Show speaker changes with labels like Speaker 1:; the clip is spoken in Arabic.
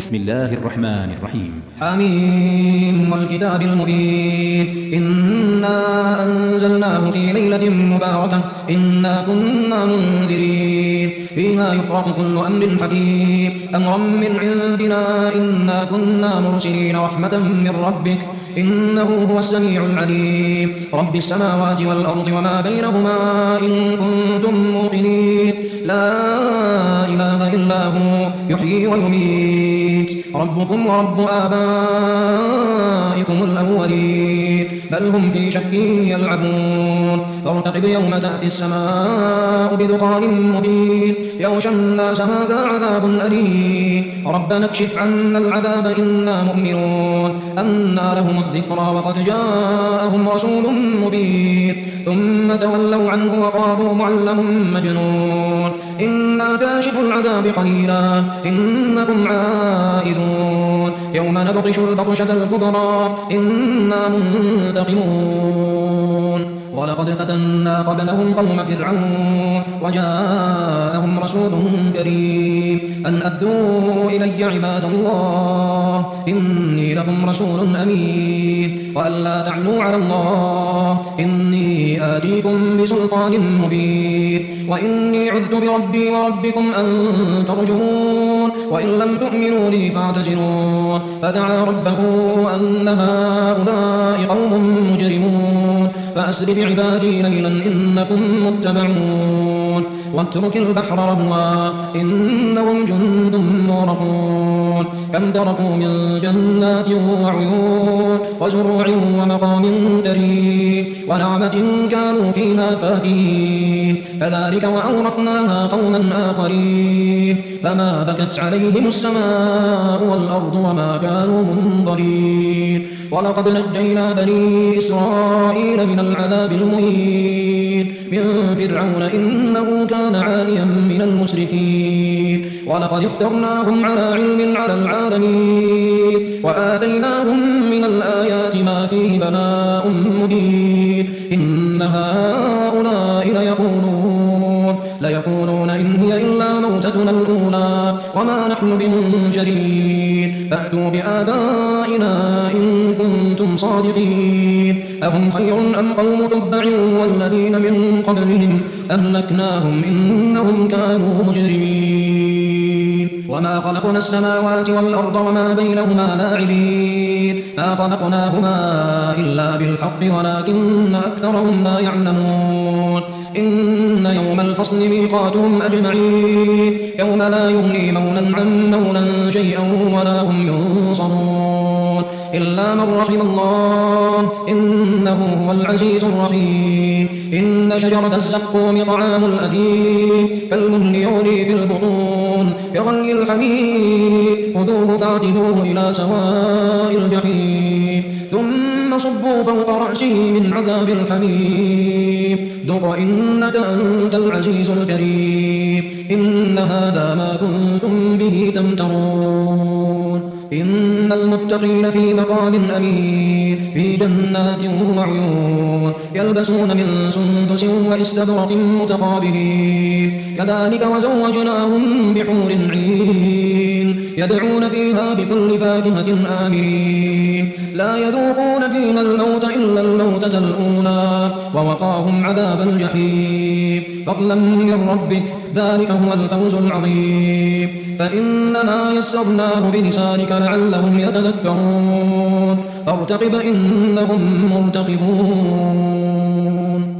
Speaker 1: بسم الله الرحمن الرحيم.
Speaker 2: حميم والكتاب المبين إنا أنزلناه في ليلة مباركة إنا كنا منذرين فيها يفرق كل أمر حكيم أمرا من عندنا إنا كنا مرسلين رحمة من ربك إنه هو السميع العليم رب السماوات والأرض وما بينهما إن كنتم موقنين لا إله إلا هو يحيي ويميت ربكم ورب آبائكم الأولين بل هم في شك يلعبون فارتقب يوم تأتي السماء بدخان مبين يغشى الناس هذا عذاب أليم ربنا اكشف عنا العذاب إنا مؤمنون أنى لهم الذكرى وقد جاءهم رسول مبين ثم تولوا عنه وقالوا معلم مجنون إنا كاشف العذاب قليلا إنكم عائدون يوم نبطش البطشة الكبرى إنا منتقمون ولقد فتنا قبلهم قوم فرعون وجاءهم رسول كريم أن أدوا إلي عباد الله إني لكم رسول أمين وأن لا تعلوا على الله إني آتيكم بسلطان مبين وإني عذت بربي وربكم أن ترجمون وإن لم تؤمنوا لي فاعتزلون فدعا ربه أن هؤلاء قوم مجرمون فأسر بعبادي ليلا إنكم متبعون واترك البحر رهوا إنهم جند مغرقون كم تركوا من جنات وعيون وزروع ومقام كريم ونعمة كانوا فيها فاكهين كذلك وأورثناها قوما آخرين فما بكت عليهم السماء والأرض وما كانوا منظرين ولقد نجينا بني إسرائيل من العذاب المهين من فرعون إنه كان عاليا من المسرفين ولقد اخترناهم على علم على العالمين وآتيناهم من الآيات ما فيه بلاء مبين إن هؤلاء ليقولون إن هي إلا موتتنا الأولى وما نحن بمنشرين فأتوا بآبائنا إن كنتم صادقين أهم خير أم قوم تبع والذين من قبلهم أهلكناهم إنهم كانوا مجرمين وما خلقنا السماوات والأرض وما بينهما لاعبين ما خلقناهما إلا بالحق ولكن أكثرهم لا يعلمون إن يوم الفصل ميقاتهم أجمعين يوم لا يغني مولا عن مولا شيئا ولا هم ينصرون إلا من رحم الله إنه هو العزيز الرحيم إن شجرة الزقوم طعام الأثيم كالمهل يغلي في البطون يغلي الحميم خذوه فاعتلوه إلى سواء الجحيم ثم صبوا فوق رأسه من عذاب الحميم ذق إنك أنت العزيز الكريم إن هذا ما كنتم به تمترون إن المتقين في مقام أمين في جنات وعيون يلبسون من سندس واستبرق متقابلين كذلك وزوجناهم بحور عين يدعون فيها بكل فاكهة آمنين لا يذوقون فيها الموت إلا الموتة الأولى ووقاهم عذاب الجحيم فضلا من ربك ذلك هو الفوز العظيم فإنما يسرناه بلسانك لعلهم يتذكرون فارتقب إنهم مرتقبون